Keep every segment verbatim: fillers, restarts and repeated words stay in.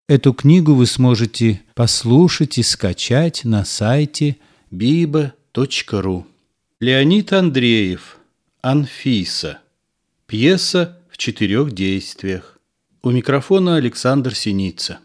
Эту книгу вы сможете послушать и скачать на сайте биба точка ру. Леонид Андреев. «Анфиса». Пьеса в четырех действиях. У микрофона Александр Синица.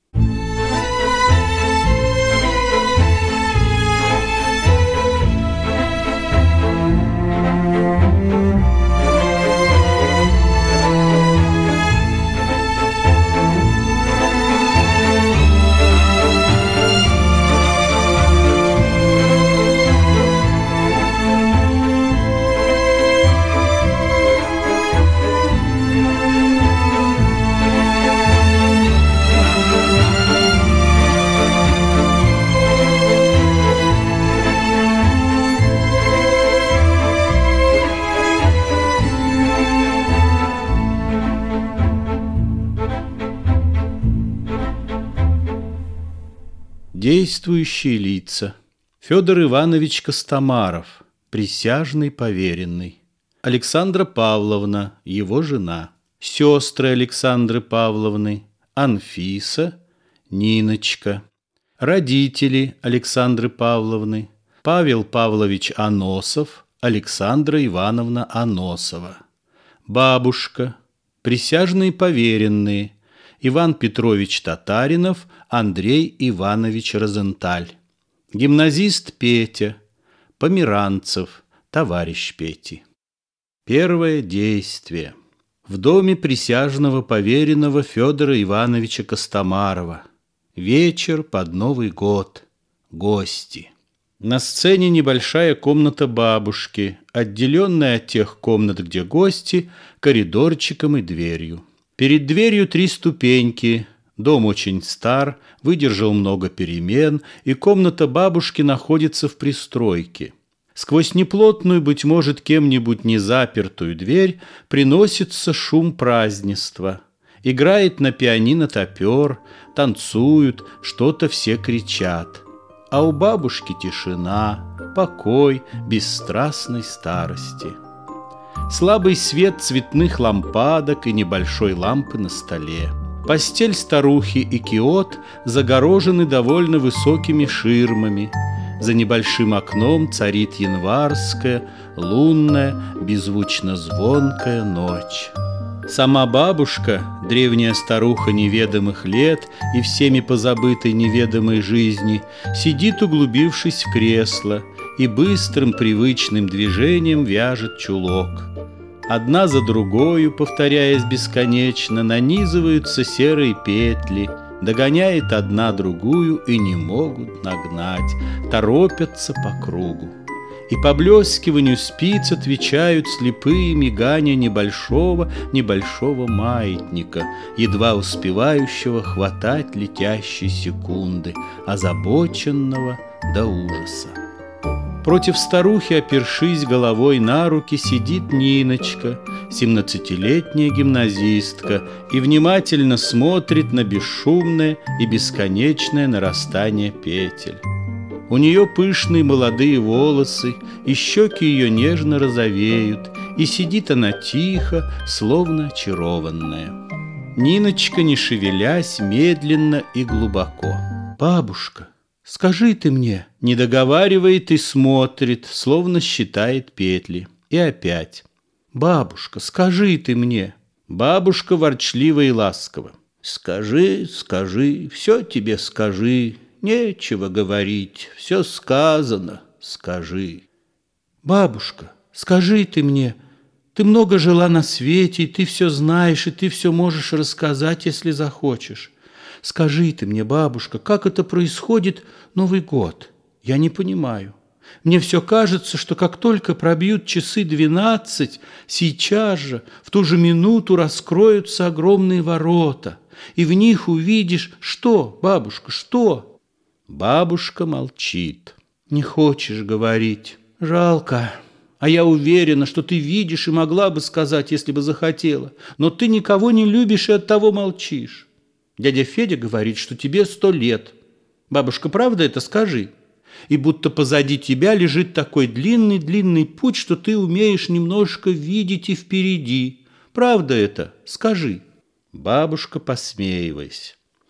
Действующие лица. Федор Иванович Костомаров, присяжный поверенный. Александра Павловна, его жена. Сестры Александры Павловны: Анфиса, Ниночка. Родители Александры Павловны: Павел Павлович Аносов, Александра Ивановна Аносова. Бабушка. Присяжные поверенные: Иван Петрович Татаринов, Андрей Иванович Розенталь. Гимназист Петя, Померанцев, товарищ Пети. Первое действие. В доме присяжного поверенного Федора Ивановича Костомарова. Вечер под Новый год. Гости. На сцене небольшая комната бабушки, отделенная от тех комнат, где гости, коридорчиком и дверью. Перед дверью три ступеньки. Дом очень стар, выдержал много перемен, и комната бабушки находится в пристройке. Сквозь неплотную, быть может, кем-нибудь незапертую дверь приносится шум празднества. Играет на пианино топер, танцуют, что-то все кричат. А у бабушки тишина, покой бесстрастной старости. Слабый свет цветных лампадок и небольшой лампы на столе. Постель старухи и киот загорожены довольно высокими ширмами. За небольшим окном царит январская, лунная, беззвучно звонкая ночь. Сама бабушка, древняя старуха неведомых лет и всеми позабытой неведомой жизни, сидит, углубившись в кресло, и быстрым привычным движением вяжет чулок. Одна за другою, повторяясь бесконечно, нанизываются серые петли, догоняет одна другую и не могут нагнать, торопятся по кругу. И поблескиванию спиц отвечают слепые мигания небольшого-небольшого маятника, едва успевающего хватать летящие секунды, озабоченного до ужаса. Против старухи, опершись головой на руки, сидит Ниночка, семнадцатилетняя гимназистка, и внимательно смотрит на бесшумное и бесконечное нарастание петель. У нее пышные молодые волосы, и щеки ее нежно розовеют, и сидит она тихо, словно очарованная. Ниночка, не шевелясь, медленно и глубоко. «Бабушка, скажи ты мне», не договаривает и смотрит, словно считает петли. И опять: «Бабушка, скажи ты мне». Бабушка ворчливо и ласково: «Скажи, скажи, все тебе скажи, нечего говорить, все сказано, скажи». «Бабушка, скажи ты мне, ты много жила на свете, и ты все знаешь, и ты все можешь рассказать, если захочешь. Скажи ты мне, бабушка, как это происходит Новый год? Я не понимаю. Мне все кажется, что как только пробьют часы двенадцать, сейчас же, в ту же минуту раскроются огромные ворота, и в них увидишь... Что, бабушка, что?» Бабушка молчит. «Не хочешь говорить? Жалко. А я уверена, что ты видишь и могла бы сказать, если бы захотела. Но ты никого не любишь и оттого молчишь. Дядя Федя говорит, что тебе сто лет. Бабушка, правда это? Скажи. И будто позади тебя лежит такой длинный-длинный путь, что ты умеешь немножко видеть и впереди. Правда это? Скажи». Бабушка, посмеиваясь: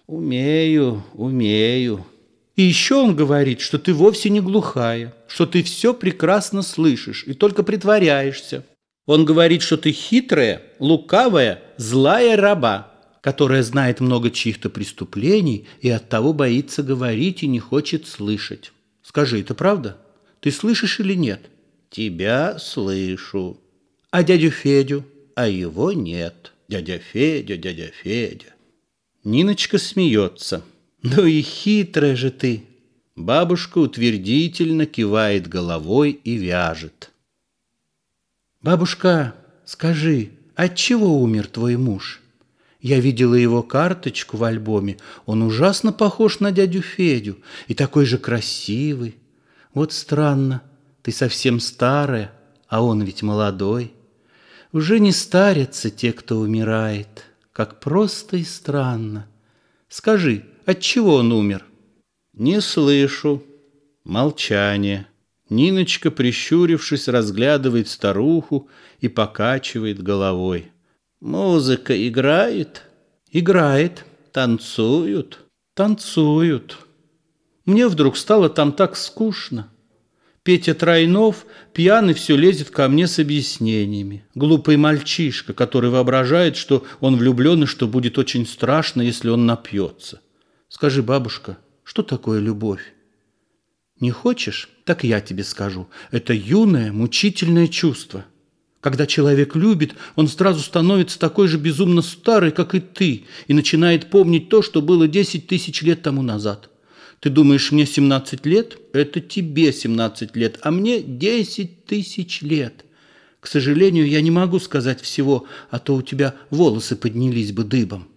Умею, умею. И еще он говорит, что ты вовсе не глухая, что ты все прекрасно слышишь и только притворяешься. Он говорит, что ты хитрая, лукавая, злая раба, которая знает много чьих-то преступлений и оттого боится говорить и не хочет слышать. Скажи, это правда? Ты слышишь или нет? Тебя слышу. А дядю Федю? А его нет. Дядя Федя, дядя Федя. Ниночка смеется. Ну и хитрая же ты. Бабушка утвердительно кивает головой и вяжет. Бабушка, скажи, отчего умер твой муж? Я видела его карточку в альбоме. Он ужасно похож на дядю Федю и такой же красивый. Вот странно, ты совсем старая, а он ведь молодой. Уже не старятся те, кто умирает, как просто и странно. Скажи, отчего он умер? Не слышу. Молчание. Ниночка, прищурившись, разглядывает старуху и покачивает головой. Музыка играет? Играет. Танцуют? Танцуют. Мне вдруг стало там так скучно. Петя Тройнов пьяный все лезет ко мне с объяснениями. Глупый мальчишка, который воображает, что он влюблен и что будет очень страшно, если он напьется. Скажи, бабушка, что такое любовь? Не хочешь? Так я тебе скажу. Это юное, мучительное чувство. Когда человек любит, он сразу становится такой же безумно старый, как и ты, и начинает помнить то, что было десять тысяч лет тому назад. Ты думаешь, мне семнадцать лет? Это тебе семнадцать лет, а мне десять тысяч лет. К сожалению, я не могу сказать всего, а то у тебя волосы поднялись бы дыбом.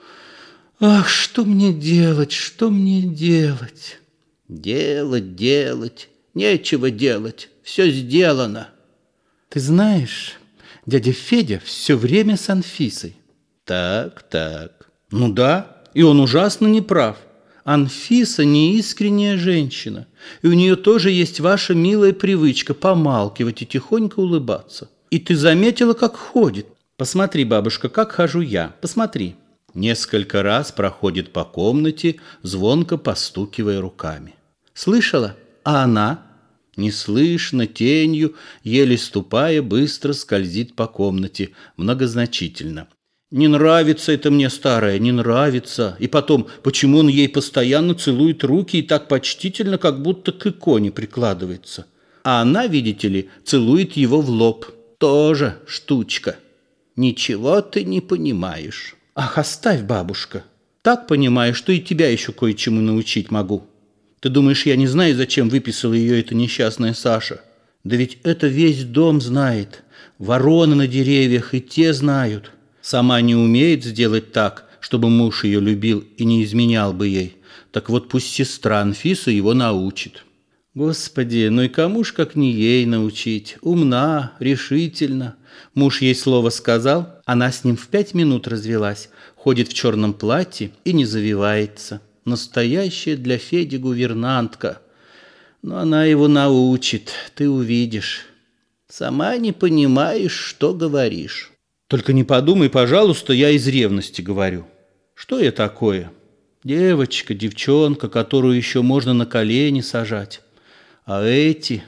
Ах, что мне делать, что мне делать? Делать, делать, нечего делать, все сделано. Ты знаешь, дядя Федя все время с Анфисой. Так, так. Ну да, и он ужасно неправ. Анфиса неискренняя женщина, и у нее тоже есть ваша милая привычка помалкивать и тихонько улыбаться. И ты заметила, как ходит? Посмотри, бабушка, как хожу я, посмотри. Несколько раз проходит по комнате, звонко постукивая руками. Слышала? А она? Неслышно, тенью, еле ступая, быстро скользит по комнате, многозначительно. Не нравится это мне, старая, не нравится. И потом, почему он ей постоянно целует руки и так почтительно, как будто к иконе прикладывается? А она, видите ли, целует его в лоб. Тоже штучка. Ничего ты не понимаешь. Ах, оставь, бабушка. Так понимаю, что и тебя еще кое-чему научить могу. Ты думаешь, я не знаю, зачем выписала ее эта несчастная Саша? Да ведь это весь дом знает. Вороны на деревьях и те знают. Сама не умеет сделать так, чтобы муж ее любил и не изменял бы ей. Так вот пусть сестра Анфиса его научит. Господи, ну и кому ж как не ей научить? Умна, решительна. Муж ей слово сказал, она с ним в пять минут развелась, ходит в черном платье и не завивается. Настоящая для Феди гувернантка. Но она его научит, ты увидишь. Сама не понимаешь, что говоришь. Только не подумай, пожалуйста, я из ревности говорю. Что я такое? Девочка, девчонка, которую еще можно на колени сажать. А эти...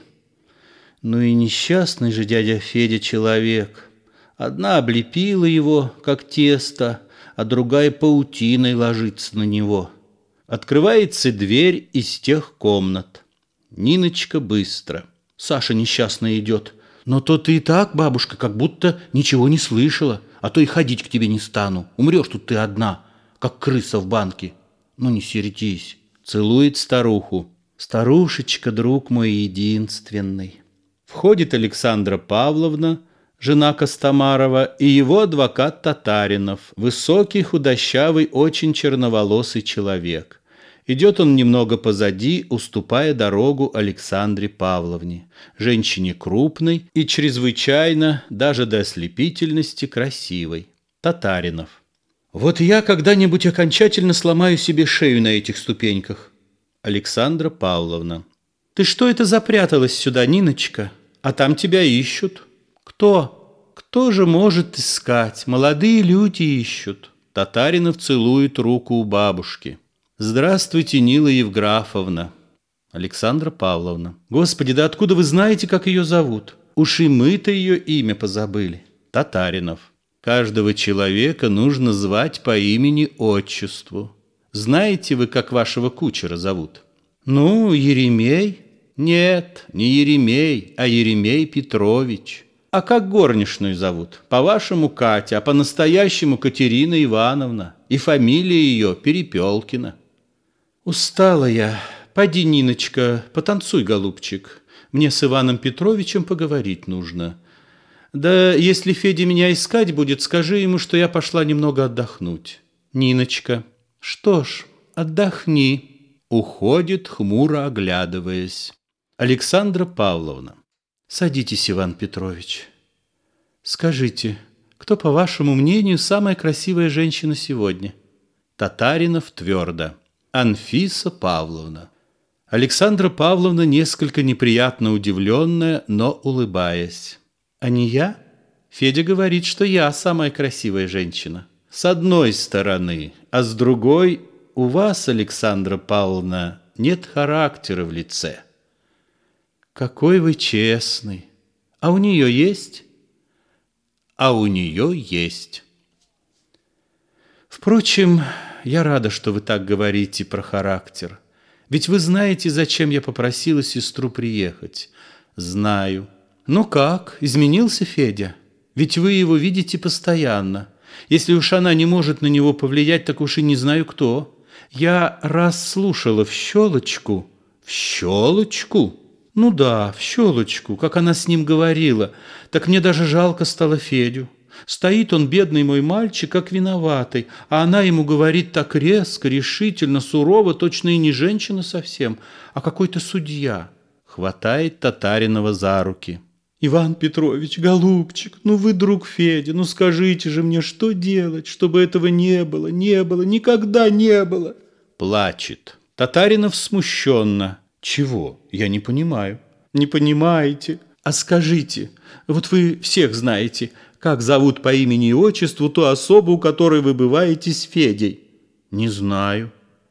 Ну и несчастный же дядя Федя человек. Одна облепила его, как тесто, а другая паутиной ложится на него. Открывается дверь из тех комнат. Ниночка быстро. Саша несчастная идет. Но то ты и так, бабушка, как будто ничего не слышала, а то и ходить к тебе не стану. Умрешь тут ты одна, как крыса в банке. Ну не сердись. Целует старуху. Старушечка, друг мой единственный. Входит Александра Павловна, жена Костомарова, и его адвокат Татаринов, высокий, худощавый, очень черноволосый человек. Идет он немного позади, уступая дорогу Александре Павловне, женщине крупной и чрезвычайно, даже до ослепительности, красивой. Татаринов. Вот я когда-нибудь окончательно сломаю себе шею на этих ступеньках. Александра Павловна. Ты что это запряталась сюда, Ниночка? А там тебя ищут. Кто? Кто же может искать? Молодые люди ищут. Татаринов целует руку у бабушки. Здравствуйте, Нила Евграфовна. Александра Павловна. Господи, да откуда вы знаете, как ее зовут? Уж и мы-то ее имя позабыли. Татаринов. Каждого человека нужно звать по имени-отчеству. Знаете вы, как вашего кучера зовут? Ну, Еремей. Нет, не Еремей, а Еремей Петрович. А как горничную зовут? По-вашему, Катя, а по-настоящему Катерина Ивановна. И фамилия ее Перепелкина. Устала я. Поди, Ниночка, потанцуй, голубчик. Мне с Иваном Петровичем поговорить нужно. Да если Федя меня искать будет, скажи ему, что я пошла немного отдохнуть. Ниночка. Что ж, отдохни. Уходит, хмуро оглядываясь. Александра Павловна. Садитесь, Иван Петрович. Скажите, кто, по вашему мнению, самая красивая женщина сегодня? Татаринов твердо. Анфиса Павловна. Александра Павловна несколько неприятно удивленная, но улыбаясь. А не я? Федя говорит, что я самая красивая женщина. С одной стороны, а с другой, у вас, Александра Павловна, нет характера в лице. Какой вы честный. А у нее есть? А у нее есть. Впрочем, я рада, что вы так говорите про характер. Ведь вы знаете, зачем я попросила сестру приехать. Знаю. Ну как, изменился Федя? Ведь вы его видите постоянно. Если уж она не может на него повлиять, так уж и не знаю кто. Я раз слушала в щелочку. В щелочку? Ну да, в щелочку, как она с ним говорила. Так мне даже жалко стало Федю. Стоит он, бедный мой мальчик, как виноватый, а она ему говорит так резко, решительно, сурово, точно и не женщина совсем, а какой-то судья. Хватает Татаринова за руки. Иван Петрович, голубчик, ну вы друг Федя, ну скажите же мне, что делать, чтобы этого не было, не было, никогда не было. Плачет. Татаринов смущенно. Чего? Я не понимаю. Не понимаете? А скажите, вот вы всех знаете, как зовут по имени и отчеству ту особу, у которой вы бываете с Федей? Не знаю.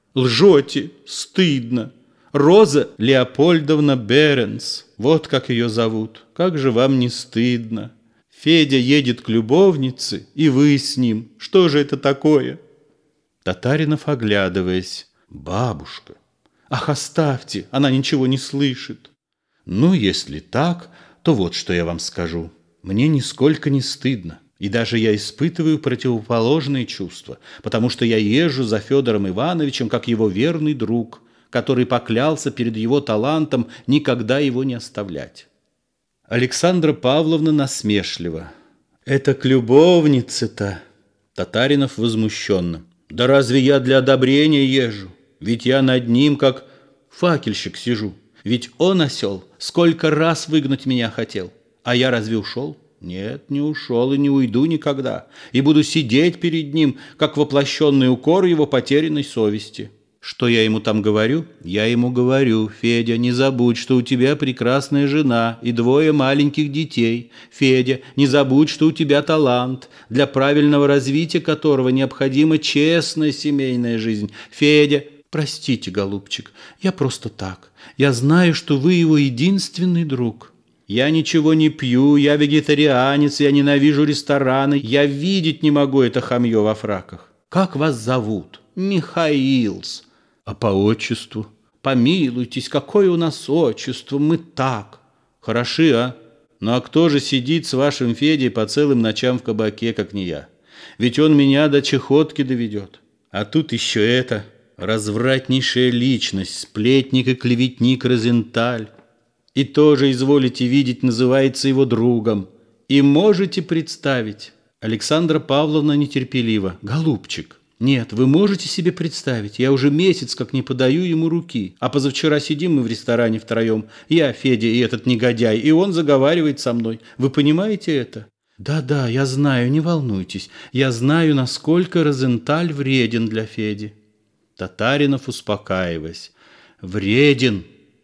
Лжете, стыдно. Роза Леопольдовна Беренс, вот как ее зовут. Как же вам не стыдно? Федя едет к любовнице, и вы с ним. Что же это такое? Татаринов, оглядываясь. Бабушка. Ах, оставьте, она ничего не слышит. Ну, если так, то вот что я вам скажу. Мне нисколько не стыдно. И даже я испытываю противоположные чувства, потому что я езжу за Федором Ивановичем как его верный друг, который поклялся перед его талантом никогда его не оставлять. Александра Павловна насмешливо. Это к любовнице-то. Татаринов возмущенно. Да разве я для одобрения езжу? Ведь я над ним как факельщик сижу. Ведь он, осел, сколько раз выгнать меня хотел. А я разве ушел? Нет, не ушел и не уйду никогда. И буду сидеть перед ним, как воплощенный укор его потерянной совести. Что я ему там говорю? Я ему говорю: Федя, не забудь, что у тебя прекрасная жена и двое маленьких детей. Федя, не забудь, что у тебя талант, для правильного развития которого необходима честная семейная жизнь. Федя, простите, голубчик, я просто так. Я знаю, что вы его единственный друг. Я ничего не пью, я вегетарианец, я ненавижу рестораны, я видеть не могу это хамье во фраках. Как вас зовут? Михаилс. А по отчеству? Помилуйтесь, какое у нас отчество, мы так. Хороши, а? Ну а кто же сидит с вашим Федей по целым ночам в кабаке, как не я? Ведь он меня до чехотки доведет. А тут еще это, развратнейшая личность, сплетник и клеветник Розенталь. И тоже, изволите видеть, называется его другом. И можете представить. Александра Павловна нетерпеливо. Голубчик, нет, вы можете себе представить, я уже месяц как не подаю ему руки. А позавчера сидим мы в ресторане втроем. Я, Федя и этот негодяй, и он заговаривает со мной. Вы понимаете это? Да-да, я знаю, не волнуйтесь. Я знаю, насколько Розенталь вреден для Феди. Татаринов, успокаиваясь. Вреден.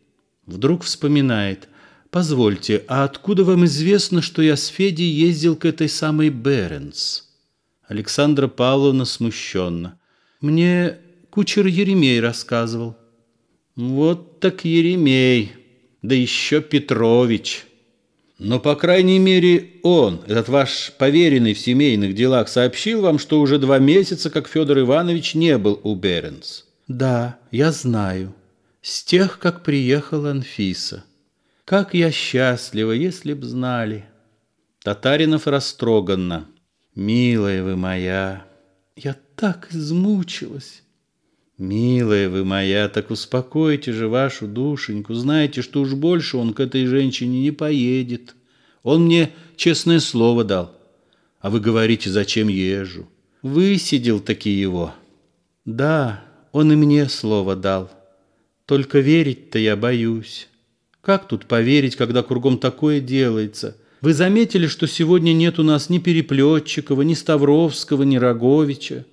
Вдруг вспоминает. Позвольте, а откуда вам известно, что я с Федей ездил к этой самой Беренс? Александра Павловна смущенно. Мне кучер Еремей рассказывал. Вот так Еремей, да еще Петрович. Но, по крайней мере, он, этот ваш поверенный в семейных делах, сообщил вам, что уже два месяца, как Федор Иванович не был у Беренс. Да, я знаю. С тех, как приехала Анфиса. Как я счастлива, если б знали. Татаринов растроганно. Милая вы моя, я так измучилась. Милая вы моя, так успокойте же вашу душеньку. Знаете, что уж больше он к этой женщине не поедет. Он мне честное слово дал. А вы говорите, зачем езжу? Высидел таки его. Да, он и мне слово дал. Только верить-то я боюсь. Как тут поверить, когда кругом такое делается? Вы заметили, что сегодня нет у нас ни Переплетчикова, ни Ставровского, ни Роговича?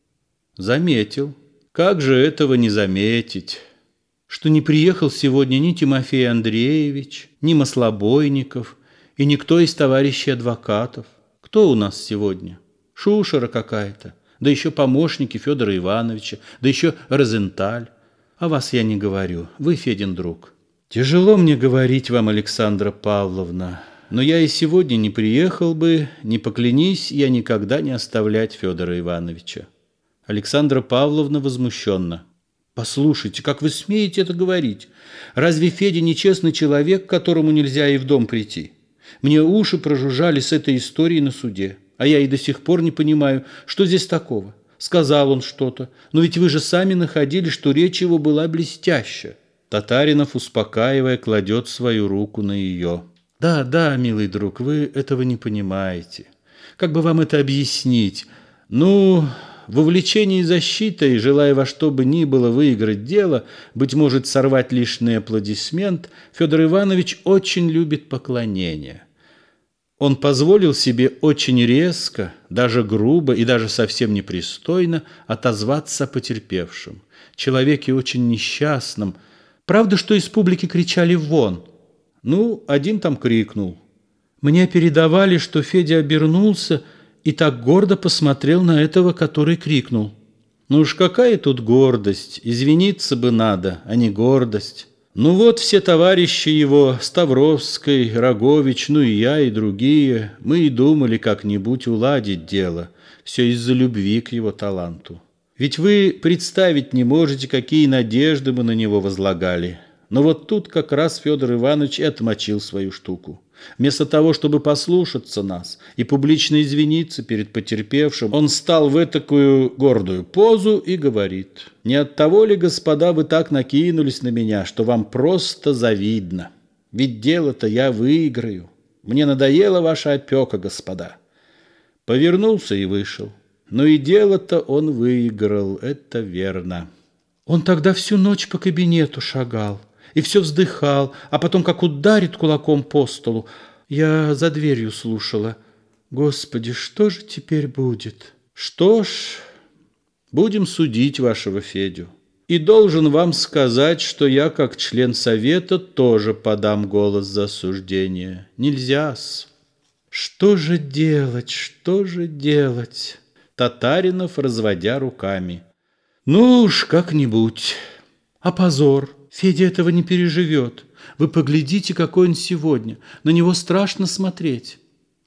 Заметил. Как же этого не заметить? Что не приехал сегодня ни Тимофей Андреевич, ни Маслобойников и никто из товарищей адвокатов. Кто у нас сегодня? Шушера какая-то, да еще помощники Федора Ивановича, да еще Розенталь. О вас я не говорю, вы Федин друг. Тяжело мне говорить вам, Александра Павловна, но я и сегодня не приехал бы, не поклянись я никогда не оставлять Федора Ивановича. Александра Павловна возмущенно. Послушайте, как вы смеете это говорить? Разве Федя нечестный человек, к которому нельзя и в дом прийти? Мне уши прожужжали с этой историей на суде, а я и до сих пор не понимаю, что здесь такого. Сказал он что-то, но ведь вы же сами находили, что речь его была блестящая. Татаринов, успокаивая, кладет свою руку на ее. Да, да, милый друг, вы этого не понимаете. Как бы вам это объяснить? Ну, в увлечении защитой, желая во что бы ни было выиграть дело, быть может, сорвать лишний аплодисмент, Федор Иванович очень любит поклонение. Он позволил себе очень резко, даже грубо и даже совсем непристойно отозваться о потерпевшем, человеке очень несчастном. Правда, что из публики кричали «вон»? Ну, один там крикнул. Мне передавали, что Федя обернулся и так гордо посмотрел на этого, который крикнул. Ну уж какая тут гордость, извиниться бы надо, а не гордость. Ну вот все товарищи его, Ставровский, Рогович, ну и я, и другие, мы и думали как-нибудь уладить дело, все из-за любви к его таланту. Ведь вы представить не можете, какие надежды мы на него возлагали. Но вот тут как раз Федор Иванович и отмочил свою штуку. Вместо того, чтобы послушаться нас и публично извиниться перед потерпевшим, он стал в этакую гордую позу и говорит: «Не от того ли, господа, вы так накинулись на меня, что вам просто завидно? Ведь дело-то я выиграю. Мне надоела ваша опека, господа». Повернулся и вышел. Но и дело-то он выиграл, это верно. Он тогда всю ночь по кабинету шагал и все вздыхал, а потом как ударит кулаком по столу. Я за дверью слушала. Господи, что же теперь будет? Что ж, будем судить вашего Федю. И должен вам сказать, что я, как член совета, тоже подам голос за осуждение. Нельзя-с. Что же делать, что же делать? Татаринов, разводя руками. Ну уж как-нибудь. А позор? Федя этого не переживет. Вы поглядите, какой он сегодня. На него страшно смотреть.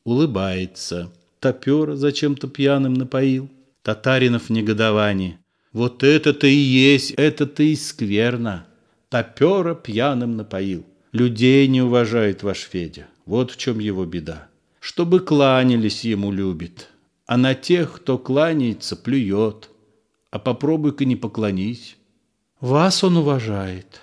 Улыбается. Топера зачем-то пьяным напоил. Татаринов в негодовании. Вот это-то и есть, это-то и скверно. Топера пьяным напоил. Людей не уважает ваш Федя. Вот в чем его беда. Чтобы кланялись ему любит. А на тех, кто кланяется, плюет. А попробуй-ка не поклонись. Вас он уважает.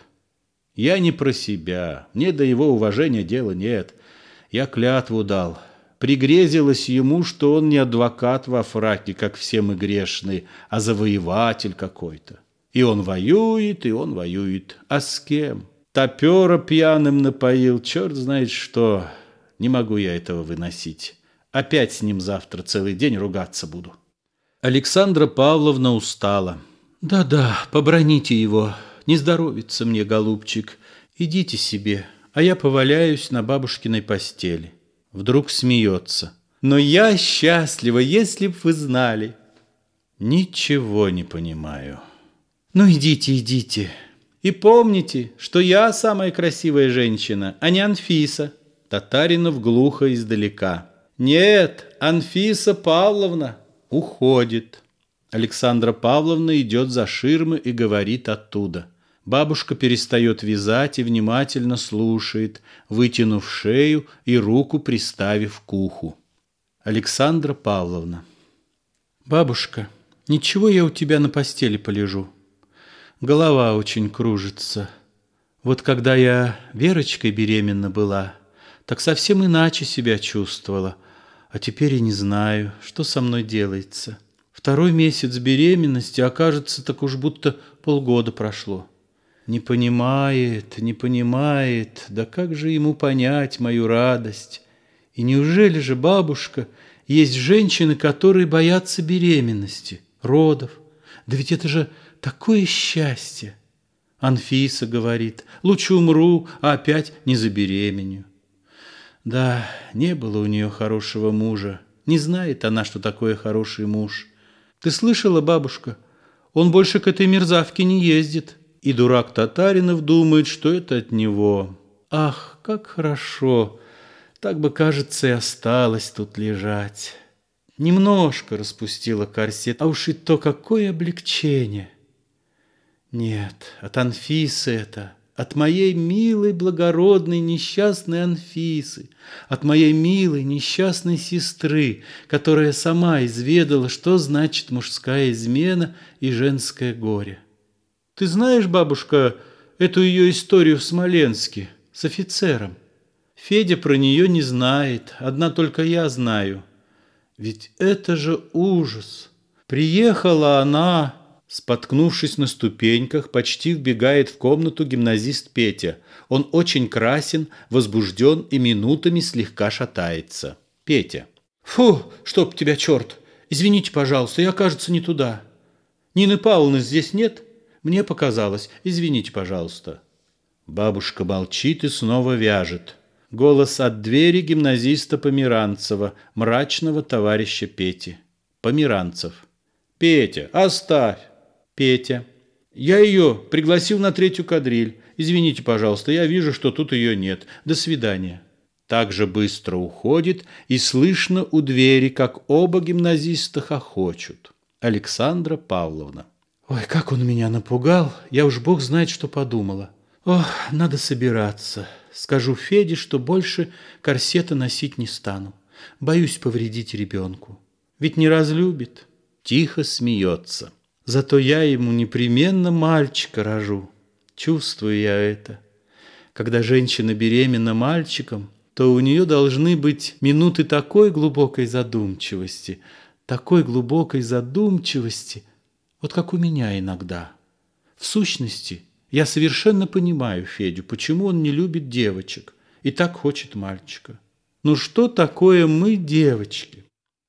Я не про себя. Мне до его уважения дела нет. Я клятву дал. Пригрезилось ему, что он не адвокат во фраке, как все мы грешные, а завоеватель какой-то. И он воюет, и он воюет. А с кем? Топера пьяным напоил, черт знает что. Не могу я этого выносить. Опять с ним завтра целый день ругаться буду. Александра Павловна устала. Да-да, поброните его. Не здоровится мне, голубчик. Идите себе, а я поваляюсь на бабушкиной постели. Вдруг смеется. Но я счастлива, если б вы знали. Ничего не понимаю. Ну, идите, идите. И помните, что я самая красивая женщина, а не Анфиса. Татаринов глухо издалека. Нет, Анфиса Павловна уходит. Александра Павловна идет за ширмы и говорит оттуда. Бабушка перестает вязать и внимательно слушает, вытянув шею и руку приставив к уху. Александра Павловна. Бабушка, ничего, я у тебя на постели полежу. Голова очень кружится. Вот когда я Верочкой беременна была, так совсем иначе себя чувствовала, а теперь и не знаю, что со мной делается. Второй месяц беременности, окажется, так уж будто полгода прошло. Не понимает, не понимает, да как же ему понять мою радость? И неужели же, бабушка, есть женщины, которые боятся беременности, родов? Да ведь это же такое счастье! Анфиса говорит, лучше умру, а опять не забеременю. Да, не было у нее хорошего мужа. Не знает она, что такое хороший муж. Ты слышала, бабушка? Он больше к этой мерзавке не ездит. И дурак Татаринов думает, что это от него. Ах, как хорошо! Так бы, кажется, и осталось тут лежать. Немножко распустила корсет, а уж и то какое облегчение. Нет, от Анфисы это, от моей милой, благородной, несчастной Анфисы, от моей милой, несчастной сестры, которая сама изведала, что значит мужская измена и женское горе. Ты знаешь, бабушка, эту ее историю в Смоленске с офицером? Федя про нее не знает, одна только я знаю. Ведь это же ужас. Приехала она, споткнувшись на ступеньках, почти вбегает в комнату гимназист Петя. Он очень красен, возбужден и минутами слегка шатается. Петя. Фу, чтоб тебя черт! Извините, пожалуйста, я, кажется, не туда. Нины Павловны здесь нет? Мне показалось. Извините, пожалуйста. Бабушка молчит и снова вяжет. Голос от двери гимназиста Померанцева, мрачного товарища Пети. Померанцев. Петя, оставь. Петя. Я ее пригласил на третью кадриль. Извините, пожалуйста, я вижу, что тут ее нет. До свидания. Так же быстро уходит, и слышно у двери, как оба гимназиста хохочут. Александра Павловна. Ой, как он меня напугал, я уж бог знает, что подумала. Ох, надо собираться. Скажу Феде, что больше корсета носить не стану. Боюсь повредить ребенку. Ведь не разлюбит. Тихо смеется. Зато я ему непременно мальчика рожу. Чувствую я это. Когда женщина беременна мальчиком, то у нее должны быть минуты такой глубокой задумчивости, такой глубокой задумчивости, вот как у меня иногда. В сущности, я совершенно понимаю Федю, почему он не любит девочек и так хочет мальчика. Ну что такое мы, девочки?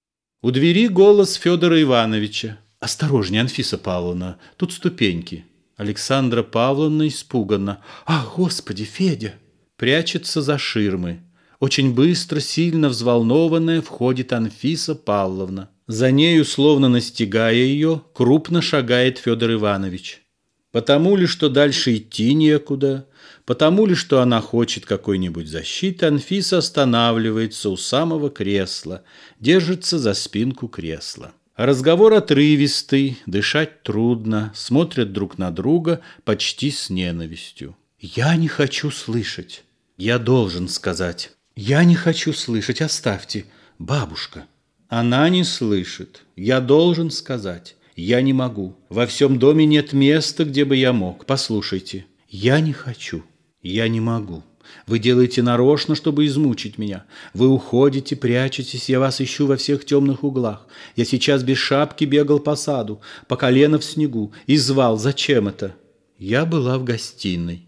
У двери голос Федора Ивановича. Осторожнее, Анфиса Павловна, тут ступеньки. Александра Павловна испуганно. Ах, Господи, Федя! Прячется за ширмы. Очень быстро, сильно взволнованная, входит Анфиса Павловна. За нею, словно настигая ее, крупно шагает Федор Иванович. Потому ли, что дальше идти некуда, потому ли, что она хочет какой-нибудь защиты, Анфиса останавливается у самого кресла, держится за спинку кресла. Разговор отрывистый, дышать трудно, смотрят друг на друга почти с ненавистью. «Я не хочу слышать. Я должен сказать. Я не хочу слышать. Оставьте. Бабушка». Она не слышит. Я должен сказать. Я не могу. Во всем доме нет места, где бы я мог. Послушайте. Я не хочу. Я не могу. Вы делаете нарочно, чтобы измучить меня. Вы уходите, прячетесь, я вас ищу во всех темных углах. Я сейчас без шапки бегал по саду, по колено в снегу, и звал. Зачем это? Я была в гостиной.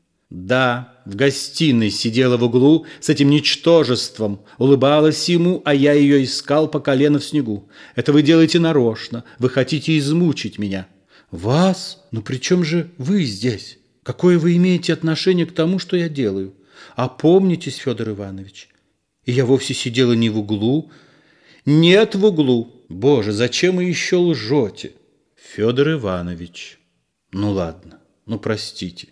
Да, в гостиной сидела в углу с этим ничтожеством, улыбалась ему, а я ее искал по колено в снегу. Это вы делаете нарочно, вы хотите измучить меня. Вас? Ну при чем же вы здесь? Какое вы имеете отношение к тому, что я делаю? Опомнитесь, Федор Иванович. И я вовсе сидела не в углу, Нет в углу. Боже, зачем вы еще лжете? Федор Иванович. Ну ладно, ну простите.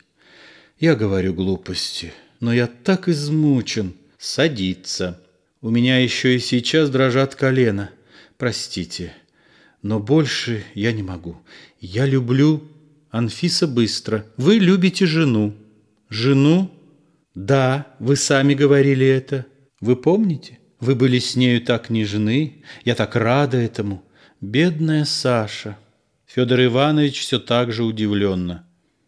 Я говорю глупости, но я так измучен. Садиться. У меня еще и сейчас дрожат колена. Простите, но больше я не могу. Я люблю... Анфиса быстро. Вы любите жену. Жену? Да, вы сами говорили это. Вы помните? Вы были с нею так нежны. Я так рада этому. Бедная Саша. Федор Иванович все так же удивленно.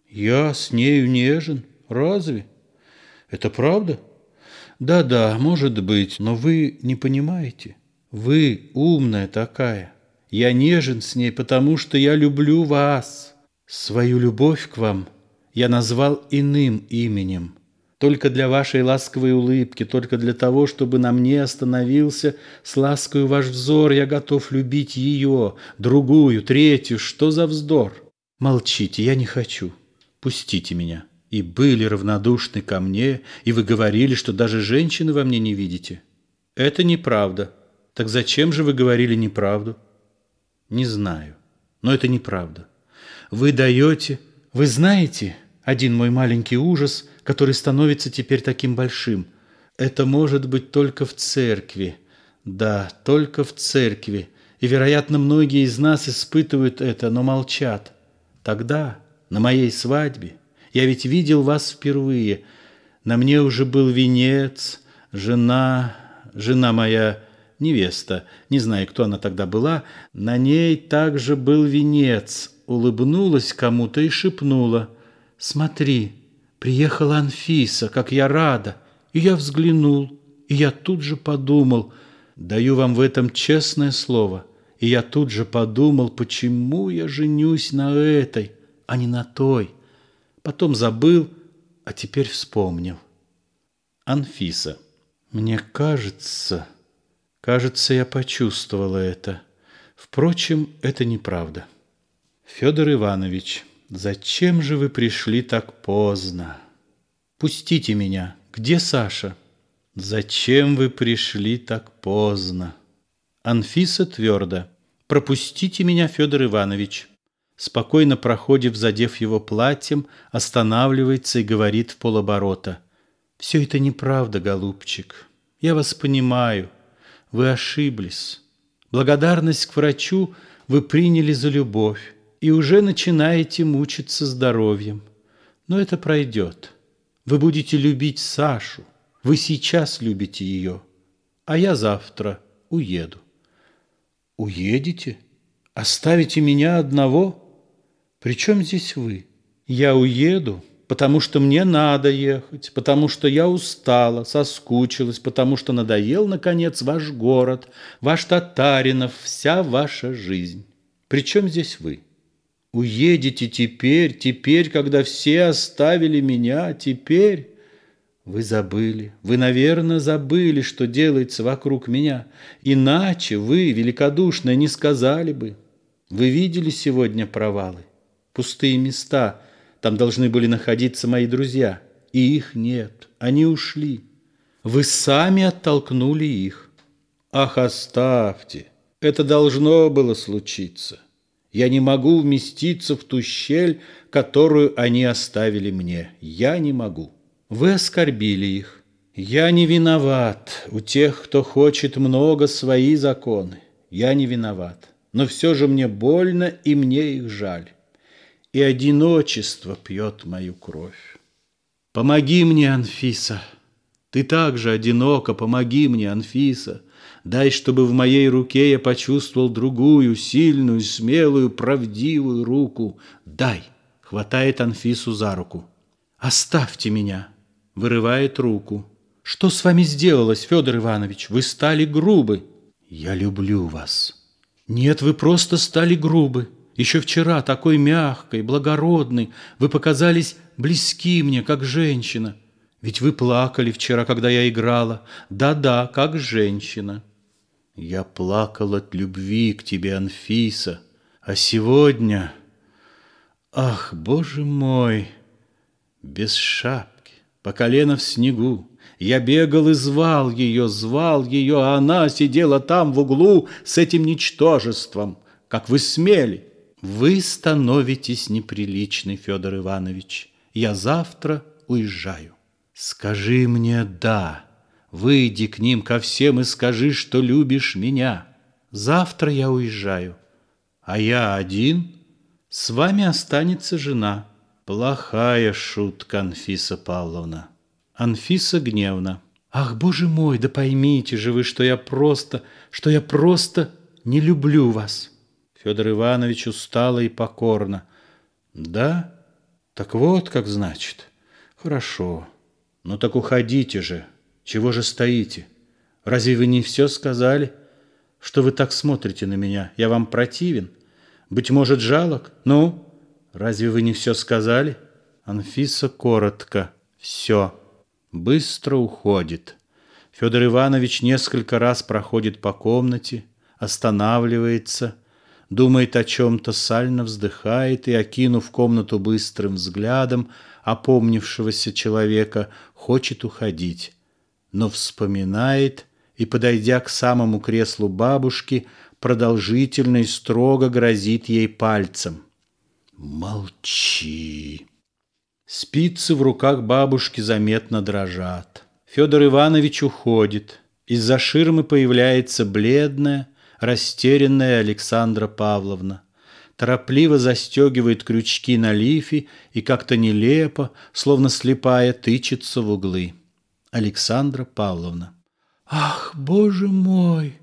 Я с нею нежен? Разве? Это правда? Да-да, может быть, но вы не понимаете. Вы умная такая. Я нежен с ней, потому что я люблю вас. Свою любовь к вам я назвал иным именем. Только для вашей ласковой улыбки, только для того, чтобы на мне остановился с ласкою ваш взор, я готов любить ее, другую, третью. Что за вздор? Молчите, я не хочу. Пустите меня. И были равнодушны ко мне, и вы говорили, что даже женщины во мне не видите. Это неправда. Так зачем же вы говорили неправду? Не знаю, но это неправда. Вы даете... Вы знаете, один мой маленький ужас, который становится теперь таким большим. Это может быть только в церкви. Да, только в церкви. И, вероятно, многие из нас испытывают это, но молчат. Тогда, на моей свадьбе, я ведь видел вас впервые. На мне уже был венец, жена, жена моя, невеста, не знаю, кто она тогда была, на ней также был венец. Улыбнулась кому-то и шепнула: «Смотри, приехала Анфиса, как я рада!» И я взглянул, и я тут же подумал, даю вам в этом честное слово, и я тут же подумал, почему я женюсь на этой, а не на той. Потом забыл, а теперь вспомнил. Анфиса. Мне кажется, кажется, я почувствовала это. Впрочем, это неправда. Федор Иванович, зачем же вы пришли так поздно? Пустите меня. Где Саша? Зачем вы пришли так поздно? Анфиса твердо. Пропустите меня, Федор Иванович. Спокойно проходив, задев его платьем, останавливается и говорит в полоборота: все это неправда, голубчик. Я вас понимаю. Вы ошиблись. Благодарность к врачу вы приняли за любовь и уже начинаете мучиться здоровьем. Но это пройдет. Вы будете любить Сашу. Вы сейчас любите ее. А я завтра уеду. Уедете? Оставите меня одного? Причем здесь вы? Я уеду, потому что мне надо ехать, потому что я устала, соскучилась, потому что надоел, наконец, ваш город, ваш Татаринов, вся ваша жизнь. Причем здесь вы? Уедете теперь, теперь, когда все оставили меня, теперь... Вы забыли, вы, наверное, забыли, что делается вокруг меня. Иначе вы, великодушно, не сказали бы. Вы видели сегодня провалы? Пустые места, там должны были находиться мои друзья. И их нет, они ушли. Вы сами оттолкнули их. Ах, оставьте, это должно было случиться. Я не могу вместиться в ту щель, которую они оставили мне. Я не могу. Вы оскорбили их. Я не виноват. У тех, кто хочет много, свои законы. Я не виноват. Но все же мне больно, и мне их жаль. И одиночество пьет мою кровь. Помоги мне, Анфиса. Ты также одинока. Помоги мне, Анфиса. Дай, чтобы в моей руке я почувствовал другую, сильную, смелую, правдивую руку. Дай. Хватает Анфису за руку. Оставьте меня. Вырывает руку. Что с вами сделалось, Федор Иванович? Вы стали грубы. Я люблю вас. Нет, вы просто стали грубы. Еще вчера такой мягкой, благородной. Вы показались близки мне, как женщина. Ведь вы плакали вчера, когда я играла. Да-да, как женщина. Я плакал от любви к тебе, Анфиса. А сегодня... Ах, Боже мой! Без шапки, по колено в снегу, Я бегал и звал ее, звал ее, а она сидела там в углу с этим ничтожеством. Как вы смели? Вы становитесь неприличный, Федор Иванович. Я завтра уезжаю. Скажи мне «да». Выйди к ним ко всем и скажи, что любишь меня. Завтра я уезжаю. А я один? С вами останется жена. Плохая шутка, Анфиса Павловна. Анфиса гневно. Ах, боже мой, да поймите же вы, что я просто, что я просто не люблю вас. Федор Иванович устало и покорно. Да? Так вот как значит. Хорошо. Ну так уходите же. Чего же стоите? Разве вы не все сказали? Что вы так смотрите на меня? Я вам противен? Быть может, жалок? Ну, разве вы не все сказали? Анфиса коротко. Все. Быстро уходит. Федор Иванович несколько раз проходит по комнате, останавливается, думает о чем-то, сально вздыхает и, окинув комнату быстрым взглядом опомнившегося человека, хочет уходить, но вспоминает и, подойдя к самому креслу бабушки, продолжительно и строго грозит ей пальцем. «Молчи!» Спицы в руках бабушки заметно дрожат. Федор Иванович уходит. Из-за ширмы появляется бледная, растерянная Александра Павловна. Торопливо застегивает крючки на лифе и как-то нелепо, словно слепая, тычется в углы. Александра Павловна. Ах, боже мой!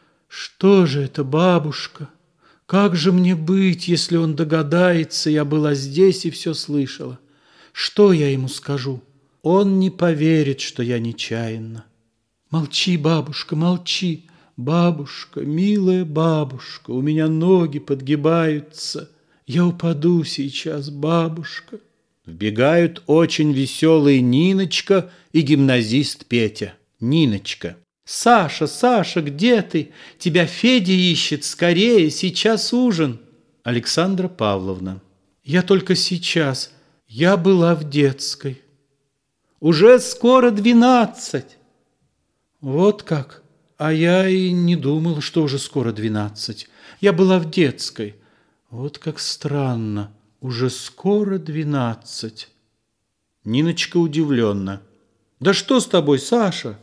Что же это, бабушка? Как же мне быть, если он догадается, я была здесь и все слышала? Что я ему скажу? Он не поверит, что я нечаянно. Молчи, бабушка, молчи. Бабушка, милая бабушка, у меня ноги подгибаются. Я упаду сейчас, бабушка. Вбегают очень веселые Ниночка и гимназист Петя. Ниночка. Саша, Саша, где ты? Тебя Федя ищет, скорее, сейчас ужин. Александра Павловна. Я только сейчас. Я была в детской. Уже скоро двенадцать. Вот как. А я и не думала, что уже скоро двенадцать. Я была в детской. Вот как странно. Уже скоро двенадцать. Ниночка удивленно. Да что с тобой, Саша?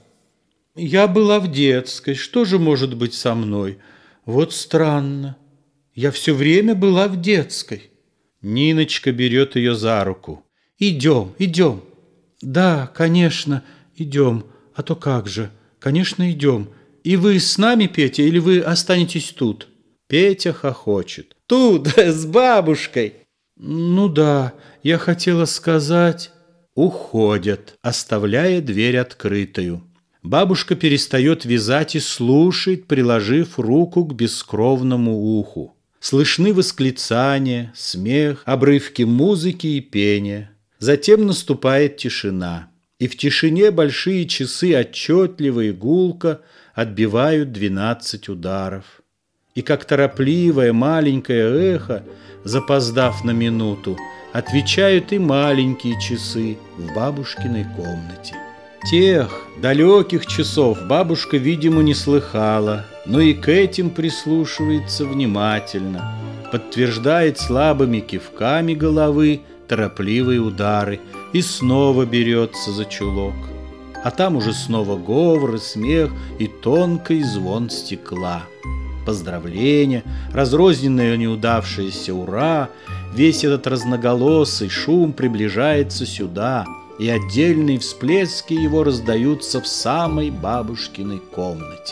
Я была в детской. Что же может быть со мной? Вот странно. Я все время была в детской. Ниночка берет ее за руку. Идем, идем. Да, конечно, идем. А то как же? Конечно, идем. И вы с нами, Петя, или вы останетесь тут? Петя хохочет. Тут, с бабушкой. Ну да, я хотела сказать... Уходят, оставляя дверь открытою. Бабушка перестает вязать и слушает, приложив руку к бескровному уху. Слышны восклицания, смех, обрывки музыки и пения. Затем наступает тишина. И в тишине большие часы отчетливо и гулко отбивают двенадцать ударов. И как торопливое маленькое эхо, запоздав на минуту, отвечают и маленькие часы в бабушкиной комнате. Тех далеких часов бабушка, видимо, не слыхала, но и к этим прислушивается внимательно, подтверждает слабыми кивками головы торопливые удары и снова берется за чулок. А там уже снова говор и смех и тонкий звон стекла. Поздравления, разрозненное неудавшееся «ура», весь этот разноголосый шум приближается сюда, и отдельные всплески его раздаются в самой бабушкиной комнате.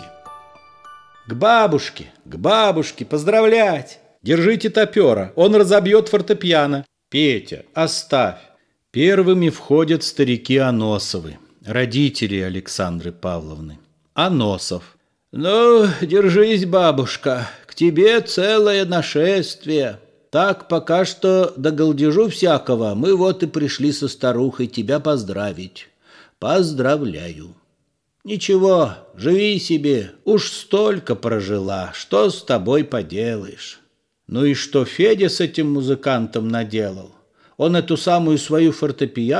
К бабушке, к бабушке, поздравлять! Держите топера, он разобьет фортепиано. Петя, оставь. Первыми входят старики Аносовы, родители Александры Павловны. Аносов. Ну, держись, бабушка, к тебе целое нашествие. Так, пока что до голдежу всякого мы вот и пришли со старухой тебя поздравить. Поздравляю. Ничего, живи себе, уж столько прожила, что с тобой поделаешь. Ну и что Федя с этим музыкантом наделал? Он эту самую свою фортепиану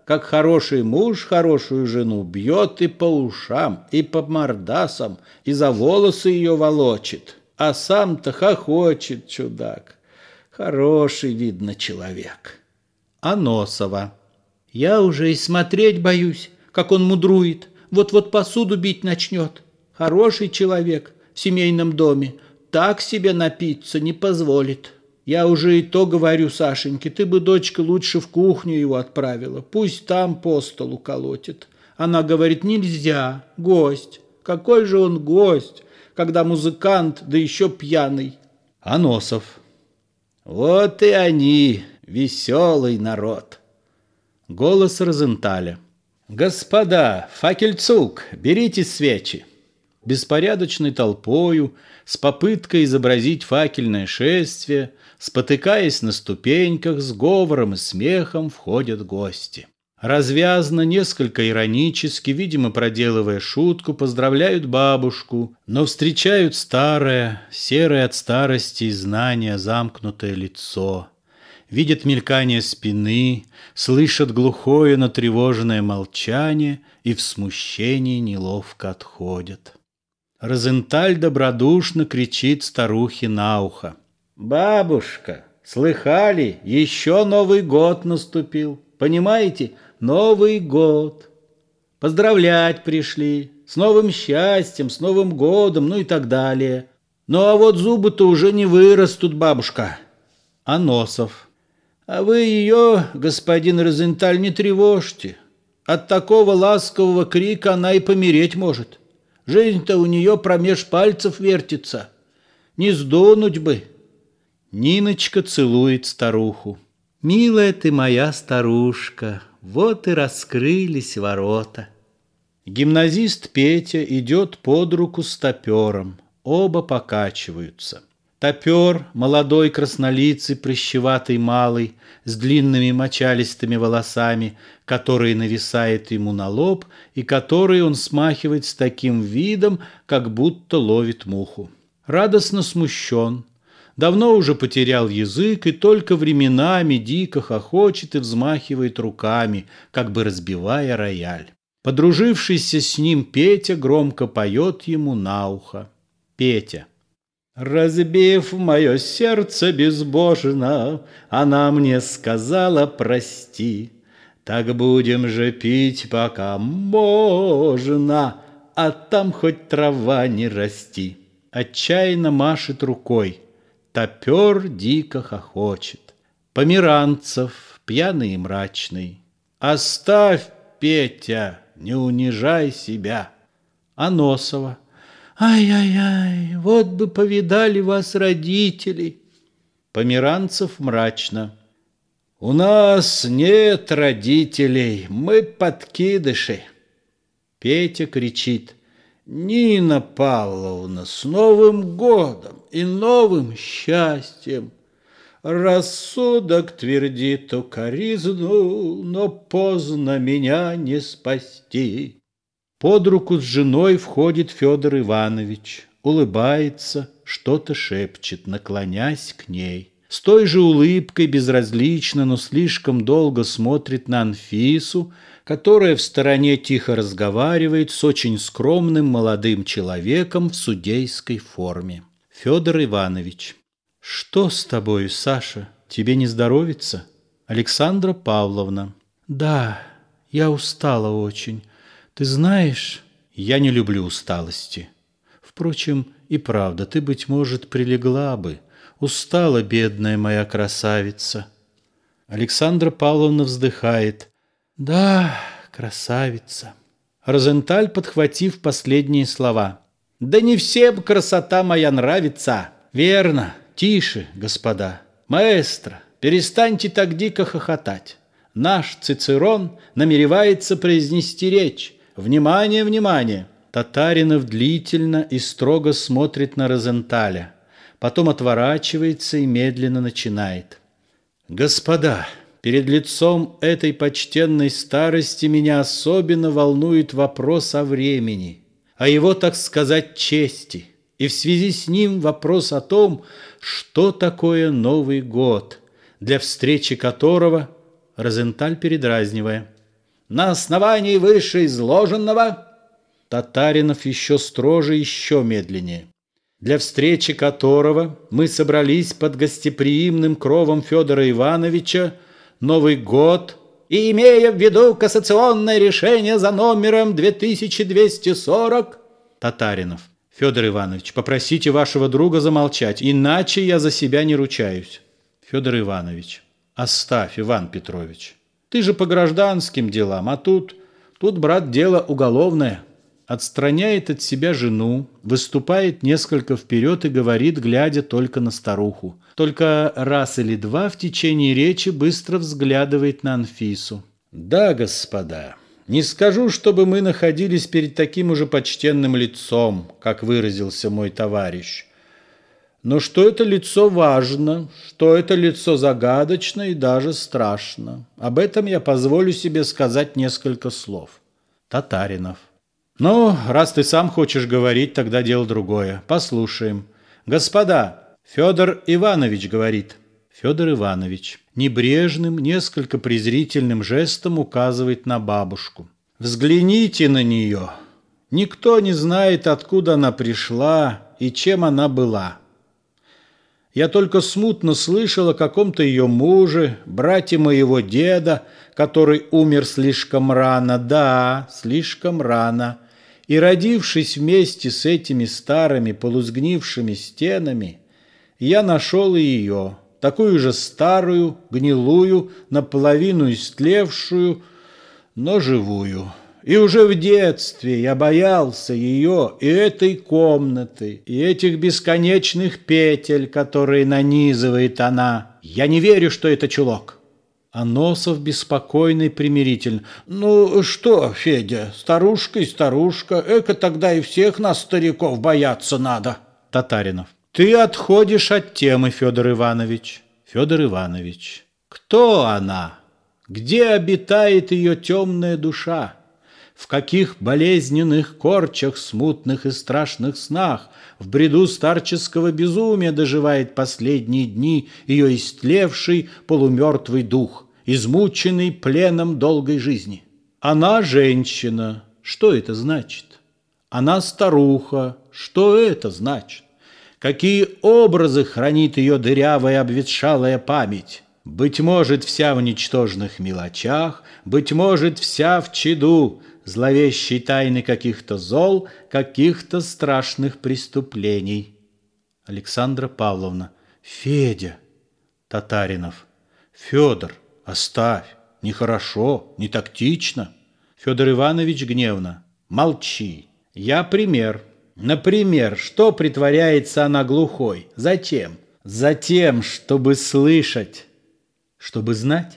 как хороший муж хорошую жену бьет и по ушам, и по мордасам, и за волосы ее волочит, а сам-то хохочет, чудак. Хороший, видно, человек. Аносова. Я уже и смотреть боюсь, как он мудрует, вот-вот посуду бить начнет. Хороший человек в семейном доме, так себе напиться не позволит. Я уже и то говорю Сашеньке, ты бы, дочка, лучше в кухню его отправила, пусть там по столу колотит. Она говорит, нельзя, гость. Какой же он гость, когда музыкант, да еще пьяный. Аносов. Вот и они, веселый народ. Голос Розенталя. Господа, факельцук, берите свечи. Беспорядочной толпою, с попыткой изобразить факельное шествие, спотыкаясь на ступеньках, с говором и смехом входят гости. Развязно, несколько иронически, видимо, проделывая шутку, поздравляют бабушку, но встречают старое, серое от старости и знания замкнутое лицо. Видят мелькание спины, слышат глухое, но тревожное молчание и в смущении неловко отходят. Розенталь добродушно кричит старухе на ухо. «Бабушка, слыхали, еще Новый год наступил. Понимаете, Новый год. Поздравлять пришли, с новым счастьем, с Новым годом, ну и так далее. Ну а вот зубы-то уже не вырастут, бабушка». Аносов. А вы ее, господин Розенталь, не тревожьте. От такого ласкового крика она и помереть может. Жизнь-то у нее промеж пальцев вертится. Не сдунуть бы. Ниночка целует старуху. Милая ты моя старушка, вот и раскрылись ворота. Гимназист Петя идет под руку с топером. Оба покачиваются. Топер, молодой краснолицый, прыщеватый малый, с длинными мочалистыми волосами, которые нависает ему на лоб и которые он смахивает с таким видом, как будто ловит муху. Радостно смущен, давно уже потерял язык и только временами дико хохочет и взмахивает руками, как бы разбивая рояль. Подружившийся с ним Петя громко поет ему на ухо. Петя. Разбив мое сердце безбожно, она мне сказала прости. Так будем же пить, пока можно, а там хоть трава не расти. Отчаянно машет рукой. Топер дико хохочет. Померанцев, пьяный и мрачный. Оставь, Петя, не унижай себя. Аносова. Ай-яй-яй, вот бы повидали вас родители. Померанцев мрачно. У нас нет родителей, мы подкидыши. Петя кричит. Нина Павловна, с Новым годом и новым счастьем. Рассудок твердит укоризну, но поздно меня не спасти. Под руку с женой входит Федор Иванович, улыбается, что-то шепчет, наклонясь к ней. С той же улыбкой безразлично, но слишком долго смотрит на Анфису, которая в стороне тихо разговаривает с очень скромным молодым человеком в судейской форме. Федор Иванович. Что с тобою, Саша? Тебе не здоровится? Александра Павловна. Да, я устала очень. Ты знаешь, я не люблю усталости. Впрочем, и правда, ты, быть может, прилегла бы. Устала, бедная моя красавица. Александра Павловна вздыхает. Да, красавица. Розенталь, подхватив последние слова. Да не всем красота моя нравится. Верно, тише, господа. Маэстро, перестаньте так дико хохотать. Наш Цицерон намеревается произнести речь. Внимание, внимание! Татаринов длительно и строго смотрит на Розенталя, потом отворачивается и медленно начинает. Господа, перед лицом этой почтенной старости меня особенно волнует вопрос о времени, о его, так сказать, чести, и в связи с ним вопрос о том, что такое Новый год, для встречи которого, Розенталь передразнивая, на основании вышеизложенного. Татаринов еще строже, еще медленнее. Для встречи которого мы собрались под гостеприимным кровом Федора Ивановича, Новый год, и имея в виду кассационное решение за номером две тысячи двести сорок. Татаринов. Федор Иванович, попросите вашего друга замолчать, иначе я за себя не ручаюсь. Федор Иванович. Оставь, Иван Петрович. Ты же по гражданским делам, а тут, тут, брат, дело уголовное. Отстраняет от себя жену, выступает несколько вперед и говорит, глядя только на старуху. Только раз или два в течение речи быстро взглядывает на Анфису. Да, господа, не скажу, чтобы мы находились перед таким уже почтенным лицом, как выразился мой товарищ. Но что это лицо важно, что это лицо загадочно и даже страшно. Об этом я позволю себе сказать несколько слов. Татаринов. Ну, раз ты сам хочешь говорить, тогда дело другое. Послушаем. Господа, Федор Иванович говорит. Федор Иванович небрежным, несколько презрительным жестом указывает на бабушку. Взгляните на нее. Никто не знает, откуда она пришла и чем она была. Я только смутно слышал о каком-то ее муже, брате моего деда, который умер слишком рано, да, слишком рано. И, родившись вместе с этими старыми полусгнившими стенами, я нашел и ее, такую же старую, гнилую, наполовину истлевшую, но живую. И уже в детстве я боялся ее и этой комнаты, и этих бесконечных петель, которые нанизывает она. Я не верю, что это чулок. А Носов беспокойный примирительно. Ну что, Федя, старушка и старушка, эко тогда и всех нас, стариков, бояться надо. Татаринов. Ты отходишь от темы, Федор Иванович. Федор Иванович. Кто она? Где обитает ее темная душа? В каких болезненных корчах, смутных и страшных снах, в бреду старческого безумия доживает последние дни ее истлевший полумертвый дух, измученный пленом долгой жизни? Она женщина. Что это значит? Она старуха. Что это значит? Какие образы хранит ее дырявая обветшалая память? Быть может, вся в ничтожных мелочах, быть может, вся в чаду зловещей тайны каких-то зол, каких-то страшных преступлений. Александра Павловна. Федя. Татаринов. Федор, оставь. Нехорошо, не тактично. Федор Иванович гневно. Молчи. Я пример. Например, что притворяется она глухой? Зачем? Затем, чтобы слышать. Чтобы знать?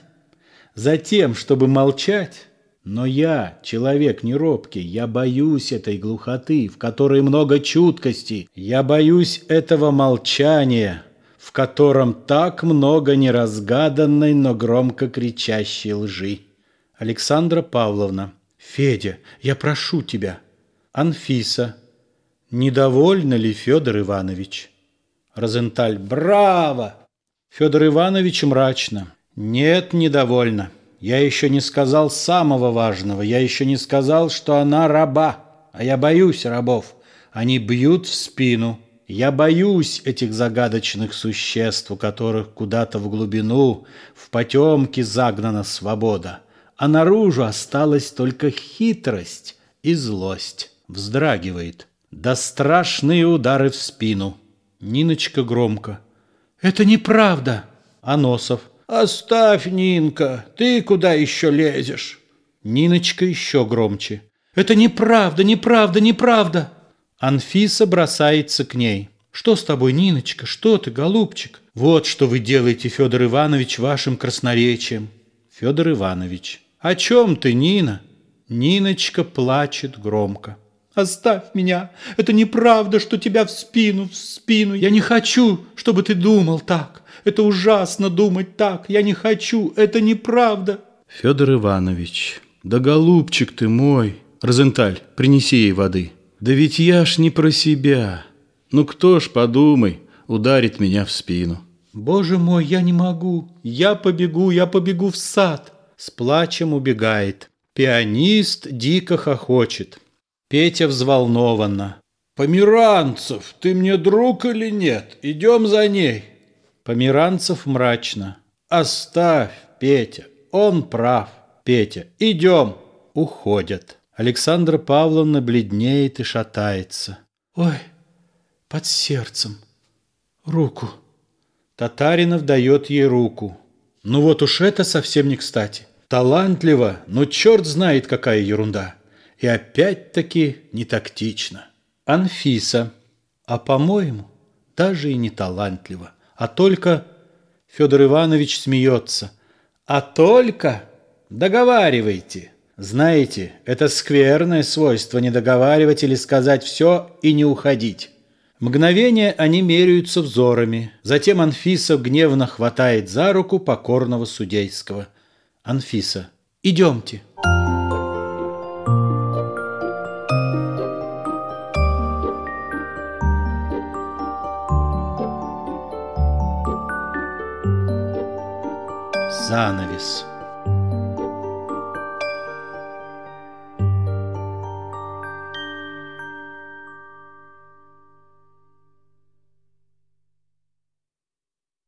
Затем, чтобы молчать? Но я, человек неробкий, я боюсь этой глухоты, в которой много чуткости. Я боюсь этого молчания, в котором так много неразгаданной, но громко кричащей лжи. Александра Павловна. Федя, я прошу тебя. Анфиса. Недовольна ли Федор Иванович? Розенталь. Браво! Федор Иванович мрачно. Нет, недовольна. Я еще не сказал самого важного. Я еще не сказал, что она раба. А я боюсь рабов. Они бьют в спину. Я боюсь этих загадочных существ, у которых куда-то в глубину, в потемки загнана свобода. А наружу осталась только хитрость и злость. Вздрагивает. Да страшные удары в спину. Ниночка громко. Это неправда. А Носов. Оставь, Нинка, ты куда еще лезешь? Ниночка еще громче. Это неправда, неправда, неправда. Анфиса бросается к ней. Что с тобой, Ниночка? Что ты, голубчик? Вот что вы делаете, Федор Иванович, вашим красноречием. Федор Иванович. О чем ты, Нина? Ниночка плачет громко. Оставь меня. Это неправда, что тебя в спину, в спину. Я не хочу, чтобы ты думал так. Это ужасно думать так. Я не хочу. Это неправда. Федор Иванович. Да, голубчик ты мой. Розенталь, принеси ей воды. Да ведь я ж не про себя. Ну кто ж, подумай, ударит меня в спину. Боже мой, я не могу. Я побегу, я побегу в сад. С плачем убегает. Пианист дико хохочет. Петя взволнованно. «Померанцев, ты мне друг или нет? Идем за ней!» Померанцев мрачно. «Оставь, Петя, он прав. Петя, идем!» Уходят. Александра Павловна бледнеет и шатается. «Ой, под сердцем. Руку». Татаринов дает ей руку. Ну вот уж это совсем не кстати. Талантливо, но черт знает, какая ерунда. И опять-таки не тактично. Анфиса. А по-моему, даже и не талантливо. А только... Федор Иванович смеется. А только... Договаривайте. Знаете, это скверное свойство не договаривать или сказать все и не уходить. Мгновение они меряются взорами. Затем Анфиса гневно хватает за руку покорного судейского. Анфиса. Идемте. Занавес.